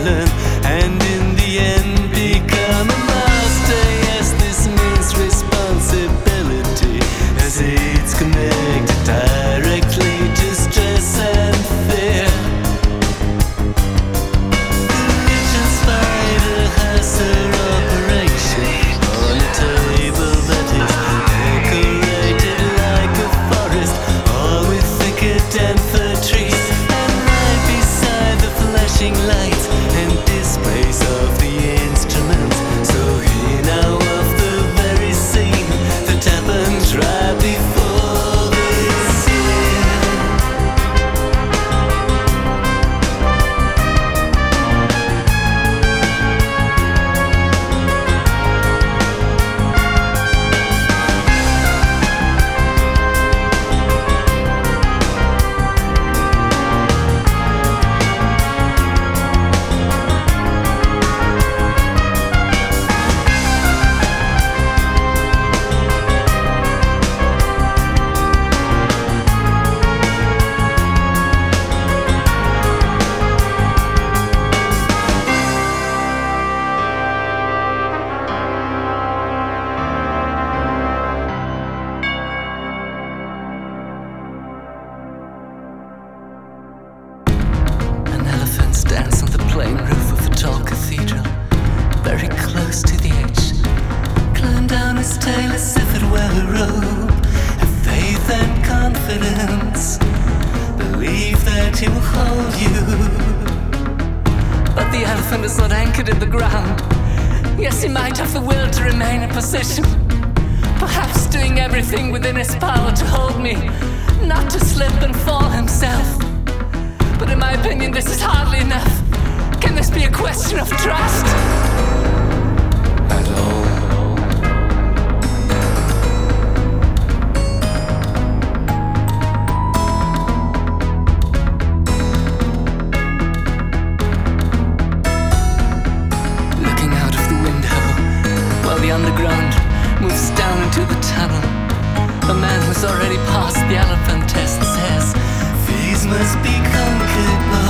learn, and in the end become a master. Yes, this means responsibility, as it's connected directly to stress and fear. The richest spider has her operation on a table that is decorated like a forest, all with thicket and fir trees, and right beside the flashing lights and displays of the instruments. So here now of the very scene that happened right before this year. An elephant stands on the plain roof of a tall cathedral, very close to the edge. Climb down his tail as if it were a rope. Have faith and confidence, believe that he will hold you. But the elephant is not anchored in the ground. Yes, he might have the will to remain in position, perhaps doing everything within his power to hold me, not to slip and fall himself. But in my opinion, this is hardly enough. Can this be a question of trust? At all. Looking out of the window while the underground moves down into the tunnel, a man who's already passed the elephant test says, "These must be conquered by